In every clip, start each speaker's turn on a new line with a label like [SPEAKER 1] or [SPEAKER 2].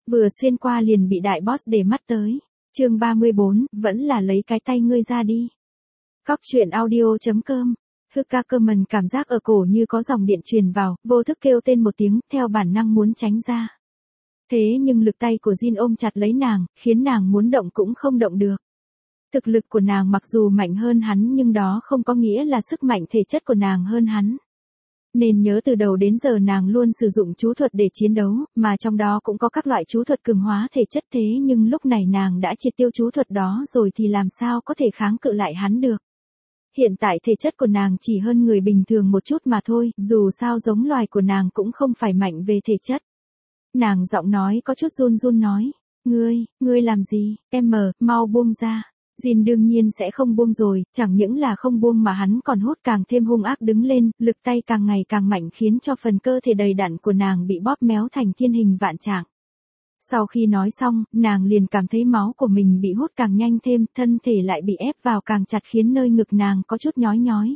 [SPEAKER 1] Vừa xuyên qua liền bị đại boss để mắt tới. Chương 34, vẫn là lấy cái tay ngươi ra đi. Cóc truyện audio.com. Hức cơ mần cảm giác ở cổ như có dòng điện truyền vào, vô thức kêu tên một tiếng, theo bản năng muốn tránh ra. Thế nhưng lực tay của Jin ôm chặt lấy nàng, khiến nàng muốn động cũng không động được. Thực lực của nàng mặc dù mạnh hơn hắn nhưng đó không có nghĩa là sức mạnh thể chất của nàng hơn hắn. Nên nhớ từ đầu đến giờ nàng luôn sử dụng chú thuật để chiến đấu, mà trong đó cũng có các loại chú thuật cường hóa thể chất, thế nhưng lúc này nàng đã triệt tiêu chú thuật đó rồi thì làm sao có thể kháng cự lại hắn được. Hiện tại thể chất của nàng chỉ hơn người bình thường một chút mà thôi, dù sao giống loài của nàng cũng không phải mạnh về thể chất. Nàng giọng nói có chút run run nói, ngươi làm gì, mau buông ra. Jin đương nhiên sẽ không buông rồi, chẳng những là không buông mà hắn còn hút càng thêm hung ác đứng lên, lực tay càng ngày càng mạnh khiến cho phần cơ thể đầy đặn của nàng bị bóp méo thành thiên hình vạn trạng. Sau khi nói xong, nàng liền cảm thấy máu của mình bị hút càng nhanh thêm, thân thể lại bị ép vào càng chặt khiến nơi ngực nàng có chút nhói nhói.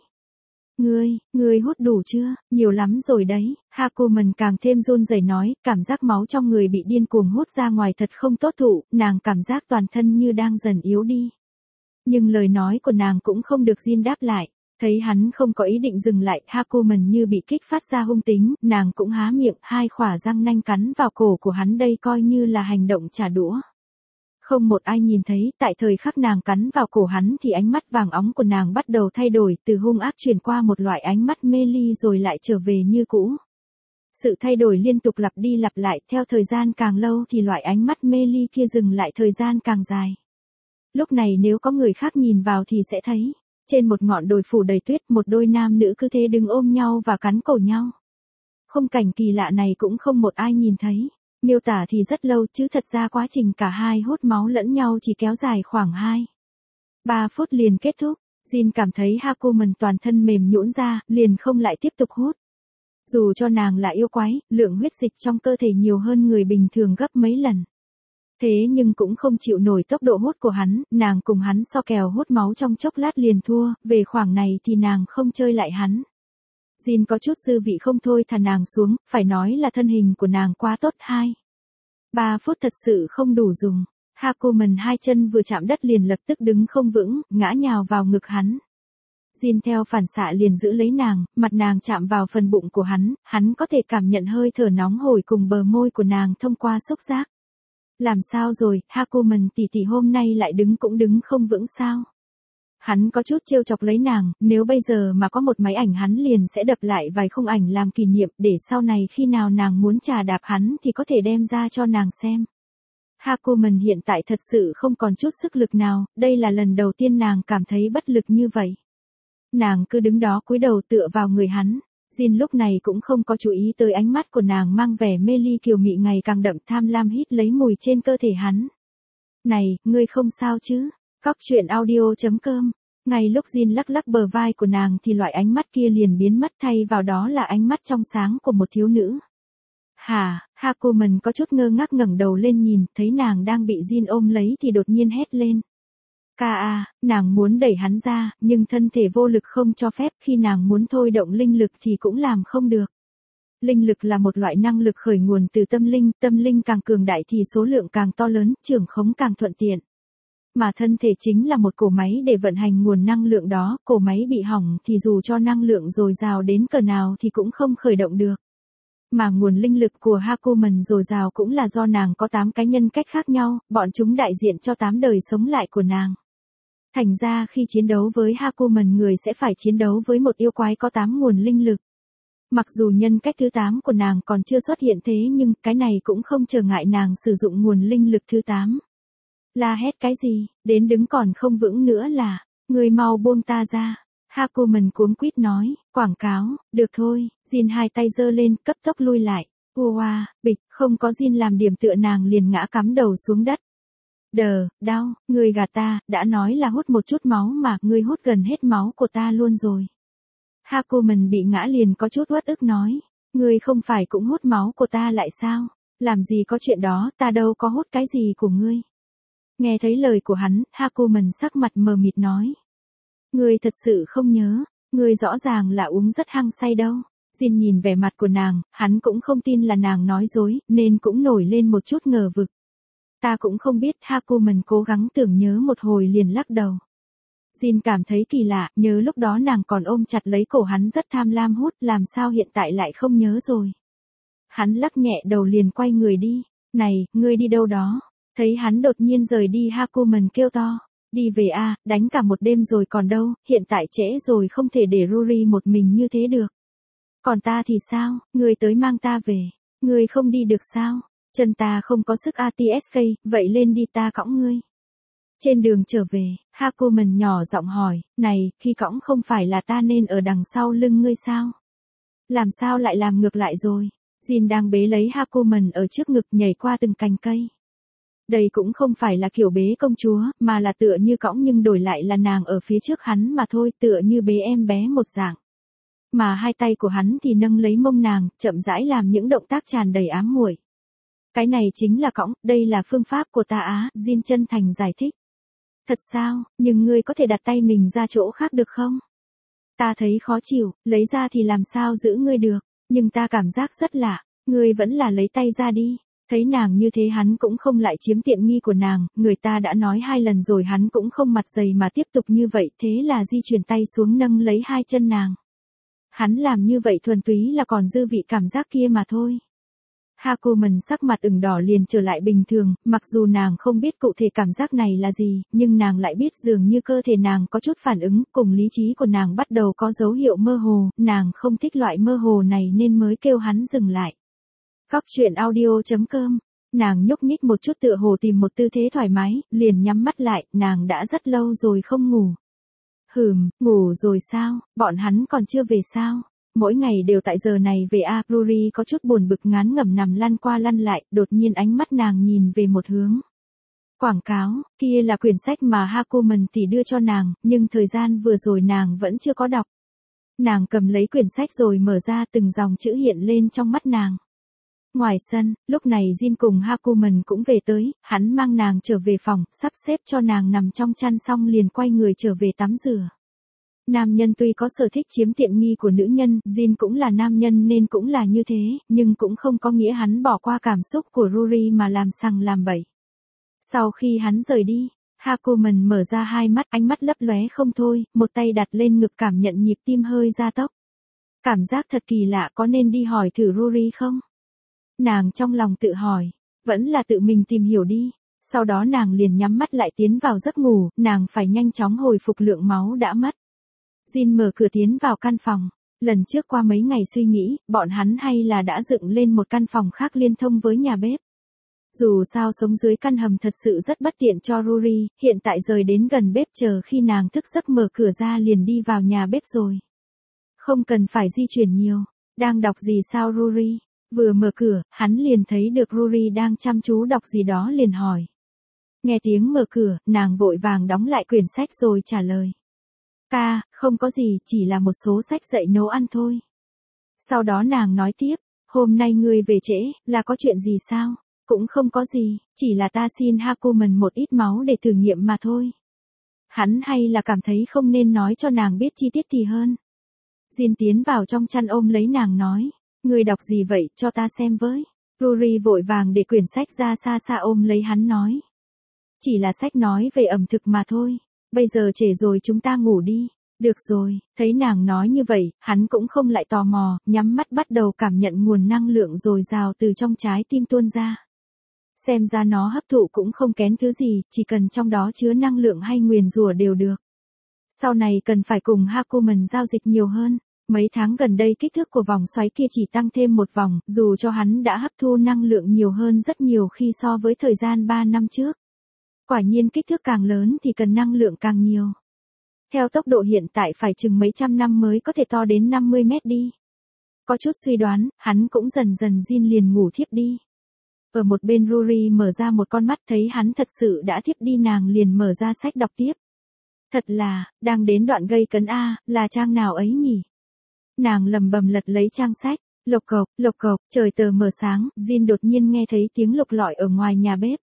[SPEAKER 1] Ngươi hút đủ chưa, nhiều lắm rồi đấy, Hakumen càng thêm run rẩy nói, cảm giác máu trong người bị điên cuồng hút ra ngoài thật không tốt thụ, nàng cảm giác toàn thân như đang dần yếu đi. Nhưng lời nói của nàng cũng không được Jin đáp lại, thấy hắn không có ý định dừng lại, Hakumen như bị kích phát ra hung tính, nàng cũng há miệng, hai khỏa răng nanh cắn vào cổ của hắn, đây coi như là hành động trả đũa. Không một ai nhìn thấy, tại thời khắc nàng cắn vào cổ hắn thì ánh mắt vàng óng của nàng bắt đầu thay đổi, từ hung ác chuyển qua một loại ánh mắt mê ly rồi lại trở về như cũ. Sự thay đổi liên tục lặp đi lặp lại, theo thời gian càng lâu thì loại ánh mắt mê ly kia dừng lại thời gian càng dài. Lúc này nếu có người khác nhìn vào thì sẽ thấy, trên một ngọn đồi phủ đầy tuyết, một đôi nam nữ cứ thế đứng ôm nhau và cắn cổ nhau. Khung cảnh kỳ lạ này cũng không một ai nhìn thấy. Miêu tả thì rất lâu chứ thật ra quá trình cả hai hút máu lẫn nhau chỉ kéo dài khoảng 2-3 phút liền kết thúc. Jin cảm thấy Hakumen toàn thân mềm nhũn ra, liền không lại tiếp tục hút. Dù cho nàng là yêu quái, lượng huyết dịch trong cơ thể nhiều hơn người bình thường gấp mấy lần. Thế nhưng cũng không chịu nổi tốc độ hút của hắn, nàng cùng hắn so kèo hút máu trong chốc lát liền thua, về khoảng này thì nàng không chơi lại hắn. Jin có chút dư vị không thôi thả nàng xuống, phải nói là thân hình của nàng quá tốt, 2-3 phút thật sự không đủ dùng. Hakumen hai chân vừa chạm đất liền lập tức đứng không vững, ngã nhào vào ngực hắn. Jin theo phản xạ liền giữ lấy nàng, mặt nàng chạm vào phần bụng của hắn có thể cảm nhận hơi thở nóng hổi cùng bờ môi của nàng thông qua xúc giác. Làm sao rồi, Hakumen tỷ tỷ hôm nay lại đứng cũng đứng không vững sao? Hắn có chút trêu chọc lấy nàng, nếu bây giờ mà có một máy ảnh hắn liền sẽ đập lại vài khung ảnh làm kỷ niệm, để sau này khi nào nàng muốn trà đạp hắn thì có thể đem ra cho nàng xem. Hakumen hiện tại thật sự không còn chút sức lực nào, đây là lần đầu tiên nàng cảm thấy bất lực như vậy. Nàng cứ đứng đó cúi đầu tựa vào người hắn. Jin lúc này cũng không có chú ý tới ánh mắt của nàng mang vẻ mê ly kiều mị ngày càng đậm, tham lam hít lấy mùi trên cơ thể hắn. Này, ngươi không sao chứ? Cóc truyện audio.com. Ngay lúc Jin lắc lắc bờ vai của nàng thì loại ánh mắt kia liền biến mất, thay vào đó là ánh mắt trong sáng của một thiếu nữ. Hakumen có chút ngơ ngác ngẩng đầu lên nhìn, thấy nàng đang bị Jin ôm lấy thì đột nhiên hét lên. Nàng muốn đẩy hắn ra, nhưng thân thể vô lực không cho phép, khi nàng muốn thôi động linh lực thì cũng làm không được. Linh lực là một loại năng lực khởi nguồn từ tâm linh càng cường đại thì số lượng càng to lớn, trưởng khống càng thuận tiện. Mà thân thể chính là một cỗ máy để vận hành nguồn năng lượng đó, cỗ máy bị hỏng thì dù cho năng lượng dồi dào đến cỡ nào thì cũng không khởi động được. Mà nguồn linh lực của Hakumen dồi dào cũng là do nàng có 8 cái nhân cách khác nhau, bọn chúng đại diện cho 8 đời sống lại của nàng. Thành ra khi chiến đấu với Hakumen người sẽ phải chiến đấu với một yêu quái có 8 nguồn linh lực. Mặc dù nhân cách thứ 8 của nàng còn chưa xuất hiện thế nhưng cái này cũng không trở ngại nàng sử dụng nguồn linh lực thứ 8. La hét cái gì, đến đứng còn không vững nữa là, người mau buông ta ra. Hakumen cuống quýt nói, quảng cáo, được thôi, Jin hai tay giơ lên, cấp tốc lui lại. Bịch, không có Jin làm điểm tựa nàng liền ngã cắm đầu xuống đất. Đau, ngươi gạt ta, đã nói là hút một chút máu mà, ngươi hút gần hết máu của ta luôn rồi. Hakumen bị ngã liền có chút uất ức nói, ngươi không phải cũng hút máu của ta lại sao? Làm gì có chuyện đó, ta đâu có hút cái gì của ngươi. Nghe thấy lời của hắn, Hakumen sắc mặt mờ mịt nói. Ngươi thật sự không nhớ, ngươi rõ ràng là uống rất hăng say đâu. Jin nhìn vẻ mặt của nàng, hắn cũng không tin là nàng nói dối, nên cũng nổi lên một chút ngờ vực. Ta cũng không biết, Hakuman cố gắng tưởng nhớ một hồi liền lắc đầu. Jin cảm thấy kỳ lạ, nhớ lúc đó nàng còn ôm chặt lấy cổ hắn rất tham lam hút, làm sao hiện tại lại không nhớ rồi. Hắn lắc nhẹ đầu liền quay người đi. Này, ngươi đi đâu đó? Thấy hắn đột nhiên rời đi, Hakuman kêu to. Đi về a, đánh cả một đêm rồi còn đâu, hiện tại trễ rồi, không thể để Ruri một mình như thế được. Còn ta thì sao, ngươi tới mang ta về. Ngươi không đi được sao? Chân ta không có sức ATSK, vậy lên đi, ta cõng ngươi. Trên đường trở về, Hakuman nhỏ giọng hỏi, này, khi cõng không phải là ta nên ở đằng sau lưng ngươi sao? Làm sao lại làm ngược lại rồi? Jin đang bế lấy Hakuman ở trước ngực, nhảy qua từng cành cây. Đây cũng không phải là kiểu bế công chúa, mà là tựa như cõng nhưng đổi lại là nàng ở phía trước hắn mà thôi, tựa như bế em bé một dạng. Mà hai tay của hắn thì nâng lấy mông nàng, chậm rãi làm những động tác tràn đầy ám muội. Cái này chính là cõng, đây là phương pháp của ta á, Jin chân thành giải thích. Thật sao, nhưng ngươi có thể đặt tay mình ra chỗ khác được không? Ta thấy khó chịu, lấy ra thì làm sao giữ ngươi được, nhưng ta cảm giác rất lạ, ngươi vẫn là lấy tay ra đi. Thấy nàng như thế hắn cũng không lại chiếm tiện nghi của nàng, người ta đã nói 2 lần rồi hắn cũng không mặt dày mà tiếp tục như vậy, thế là di chuyển tay xuống nâng lấy 2 chân nàng. Hắn làm như vậy thuần túy là còn dư vị cảm giác kia mà thôi. Hakuman sắc mặt ửng đỏ liền trở lại bình thường, mặc dù nàng không biết cụ thể cảm giác này là gì, nhưng nàng lại biết dường như cơ thể nàng có chút phản ứng, cùng lý trí của nàng bắt đầu có dấu hiệu mơ hồ, nàng không thích loại mơ hồ này nên mới kêu hắn dừng lại. Cóc truyện audio.com, nàng nhúc nhích một chút tựa hồ tìm một tư thế thoải mái, liền nhắm mắt lại, nàng đã rất lâu rồi không ngủ. Ngủ rồi sao, bọn hắn còn chưa về sao? Mỗi ngày đều tại giờ này về a. Ruri có chút buồn bực ngán ngẩm nằm lăn qua lăn lại, đột nhiên ánh mắt nàng nhìn về một hướng. Quảng cáo, kia là quyển sách mà Hakuman tỷ đưa cho nàng, nhưng thời gian vừa rồi nàng vẫn chưa có đọc. Nàng cầm lấy quyển sách rồi mở ra, từng dòng chữ hiện lên trong mắt nàng. Ngoài sân, lúc này Jin cùng Hakuman cũng về tới, hắn mang nàng trở về phòng, sắp xếp cho nàng nằm trong chăn xong liền quay người trở về tắm rửa. Nam nhân tuy có sở thích chiếm tiện nghi của nữ nhân, Jin cũng là nam nhân nên cũng là như thế, nhưng cũng không có nghĩa hắn bỏ qua cảm xúc của Ruri mà làm sằng làm bậy. Sau khi hắn rời đi, Hakuman mở ra hai mắt, ánh mắt lấp lóe không thôi, một tay đặt lên ngực cảm nhận nhịp tim hơi gia tốc. Cảm giác thật kỳ lạ, có nên đi hỏi thử Ruri không? Nàng trong lòng tự hỏi, vẫn là tự mình tìm hiểu đi. Sau đó nàng liền nhắm mắt lại tiến vào giấc ngủ, nàng phải nhanh chóng hồi phục lượng máu đã mất. Jin mở cửa tiến vào căn phòng. Lần trước qua mấy ngày suy nghĩ, bọn hắn hay là đã dựng lên một căn phòng khác liên thông với nhà bếp. Dù sao sống dưới căn hầm thật sự rất bất tiện cho Ruri, hiện tại rời đến gần bếp chờ khi nàng thức giấc mở cửa ra liền đi vào nhà bếp rồi. Không cần phải di chuyển nhiều. Đang đọc gì sao Ruri? Vừa mở cửa, hắn liền thấy được Ruri đang chăm chú đọc gì đó liền hỏi. Nghe tiếng mở cửa, nàng vội vàng đóng lại quyển sách rồi trả lời. Ca, không có gì, chỉ là một số sách dạy nấu ăn thôi. Sau đó nàng nói tiếp, hôm nay ngươi về trễ, là có chuyện gì sao? Cũng không có gì, chỉ là ta xin Hakuman một ít máu để thử nghiệm mà thôi. Hắn hay là cảm thấy không nên nói cho nàng biết chi tiết thì hơn. Jin tiến vào trong chăn ôm lấy nàng nói, ngươi đọc gì vậy, cho ta xem với. Ruri vội vàng để quyển sách ra xa xa ôm lấy hắn nói. Chỉ là sách nói về ẩm thực mà thôi. Bây giờ trễ rồi, chúng ta ngủ đi. Được rồi, thấy nàng nói như vậy, hắn cũng không lại tò mò, nhắm mắt bắt đầu cảm nhận nguồn năng lượng dồi dào từ trong trái tim tuôn ra. Xem ra nó hấp thụ cũng không kén thứ gì, chỉ cần trong đó chứa năng lượng hay nguyền rủa đều được. Sau này cần phải cùng Hakuman giao dịch nhiều hơn. Mấy tháng gần đây kích thước của vòng xoáy kia chỉ tăng thêm một vòng, dù cho hắn đã hấp thu năng lượng nhiều hơn rất nhiều khi so với thời gian 3 năm trước. Quả nhiên kích thước càng lớn thì cần năng lượng càng nhiều. Theo tốc độ hiện tại phải chừng mấy trăm năm mới có thể to đến 50 mét đi. Có chút suy đoán, hắn cũng dần dần Jin liền ngủ thiếp đi. Ở một bên Ruri mở ra một con mắt thấy hắn thật sự đã thiếp đi, nàng liền mở ra sách đọc tiếp. Thật là, đang đến đoạn gây cấn a, là trang nào ấy nhỉ? Nàng lầm bầm lật lấy trang sách, lộc cộc, trời tờ mờ sáng, Jin đột nhiên nghe thấy tiếng lục lọi ở ngoài nhà bếp.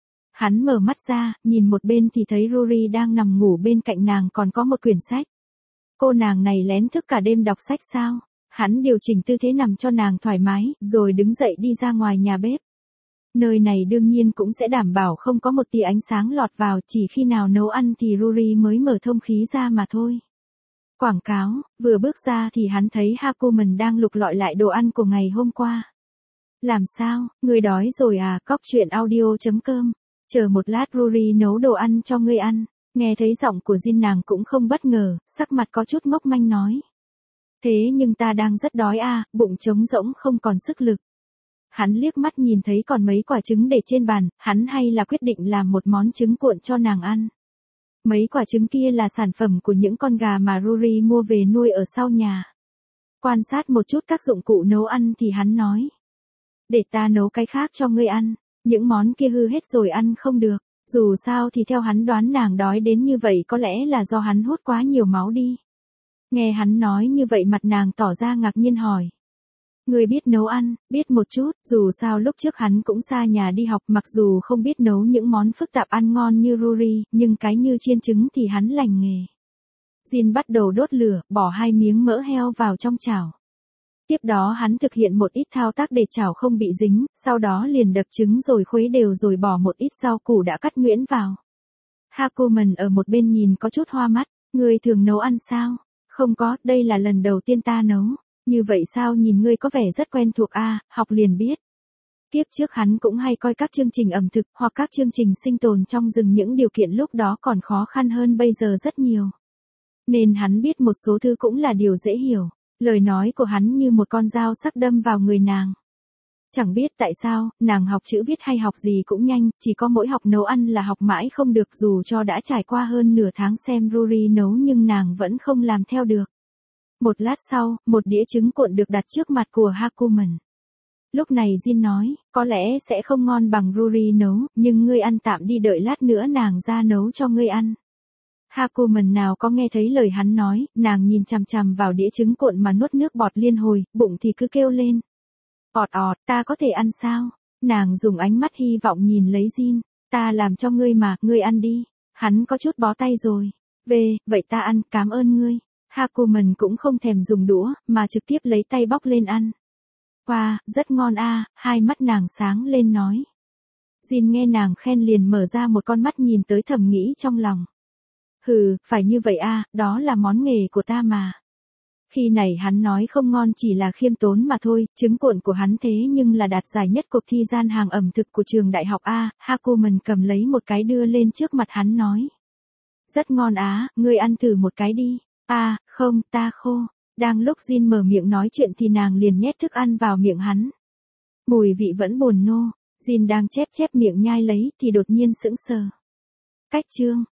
[SPEAKER 1] Hắn mở mắt ra, nhìn một bên thì thấy Ruri đang nằm ngủ, bên cạnh nàng còn có một quyển sách. Cô nàng này lén thức cả đêm đọc sách sao? Hắn điều chỉnh tư thế nằm cho nàng thoải mái, rồi đứng dậy đi ra ngoài nhà bếp. Nơi này đương nhiên cũng sẽ đảm bảo không có một tia ánh sáng lọt vào, chỉ khi nào nấu ăn thì Rory mới mở thông khí ra mà thôi. Quảng cáo, vừa bước ra thì hắn thấy Hakuman đang lục lọi lại đồ ăn của ngày hôm qua. Làm sao, ngươi đói rồi à? Cóc truyện audio.com. Chờ một lát Rory nấu đồ ăn cho ngươi ăn. Nghe thấy giọng của Jin nàng cũng không bất ngờ, sắc mặt có chút ngốc manh nói. Thế nhưng ta đang rất đói à, bụng trống rỗng không còn sức lực. Hắn liếc mắt nhìn thấy còn mấy quả trứng để trên bàn, hắn hay là quyết định làm một món trứng cuộn cho nàng ăn. Mấy quả trứng kia là sản phẩm của những con gà mà Rory mua về nuôi ở sau nhà. Quan sát một chút các dụng cụ nấu ăn thì hắn nói. Để ta nấu cái khác cho ngươi ăn, những món kia hư hết rồi ăn không được. Dù sao thì theo hắn đoán nàng đói đến như vậy có lẽ là do hắn hút quá nhiều máu đi. Nghe hắn nói như vậy mặt nàng tỏ ra ngạc nhiên hỏi. Ngươi biết nấu ăn, biết một chút, dù sao lúc trước hắn cũng xa nhà đi học mặc dù không biết nấu những món phức tạp ăn ngon như Rory, nhưng cái như chiên trứng thì hắn lành nghề. Jin bắt đầu đốt lửa, bỏ 2 miếng mỡ heo vào trong chảo. Tiếp đó hắn thực hiện một ít thao tác để chảo không bị dính, sau đó liền đập trứng rồi khuấy đều rồi bỏ một ít rau củ đã cắt nhuyễn vào. Hakuman ở một bên nhìn có chút hoa mắt, ngươi thường nấu ăn sao? Không có, đây là lần đầu tiên ta nấu. Như vậy sao nhìn ngươi có vẻ rất quen thuộc a, học liền biết. Kiếp trước hắn cũng hay coi các chương trình ẩm thực hoặc các chương trình sinh tồn trong rừng những điều kiện lúc đó còn khó khăn hơn bây giờ rất nhiều. Nên hắn biết một số thứ cũng là điều dễ hiểu. Lời nói của hắn như một con dao sắc đâm vào người nàng. Chẳng biết tại sao, nàng học chữ viết hay học gì cũng nhanh, chỉ có mỗi học nấu ăn là học mãi không được dù cho đã trải qua hơn nửa tháng xem Rory nấu nhưng nàng vẫn không làm theo được. Một lát sau, một đĩa trứng cuộn được đặt trước mặt của Hakuman. Lúc này Jin nói, có lẽ sẽ không ngon bằng Rory nấu, nhưng ngươi ăn tạm đi đợi lát nữa nàng ra nấu cho ngươi ăn. Hakuman nào có nghe thấy lời hắn nói, nàng nhìn chằm chằm vào đĩa trứng cuộn mà nuốt nước bọt liên hồi, bụng thì cứ kêu lên. Ọt ọt, ta có thể ăn sao? Nàng dùng ánh mắt hy vọng nhìn lấy Jin, ta làm cho ngươi mà, ngươi ăn đi. Hắn có chút bó tay rồi. Vậy ta ăn, cảm ơn ngươi. Hakuman cũng không thèm dùng đũa, mà trực tiếp lấy tay bóc lên ăn. Wow, rất ngon a, hai mắt nàng sáng lên nói. Jin nghe nàng khen liền mở ra một con mắt nhìn tới thầm nghĩ trong lòng. Hừ, phải như vậy a, đó là món nghề của ta mà. Khi này hắn nói không ngon chỉ là khiêm tốn mà thôi, trứng cuộn của hắn thế nhưng là đạt giải nhất cuộc thi gian hàng ẩm thực của trường đại học A, Hakuman cầm lấy một cái đưa lên trước mặt hắn nói. Rất ngon á, ngươi ăn thử một cái đi. Không, ta khô. Đang lúc Jin mở miệng nói chuyện thì nàng liền nhét thức ăn vào miệng hắn. Mùi vị vẫn buồn nô, Jin đang chép miệng nhai lấy thì đột nhiên sững sờ. Cách chương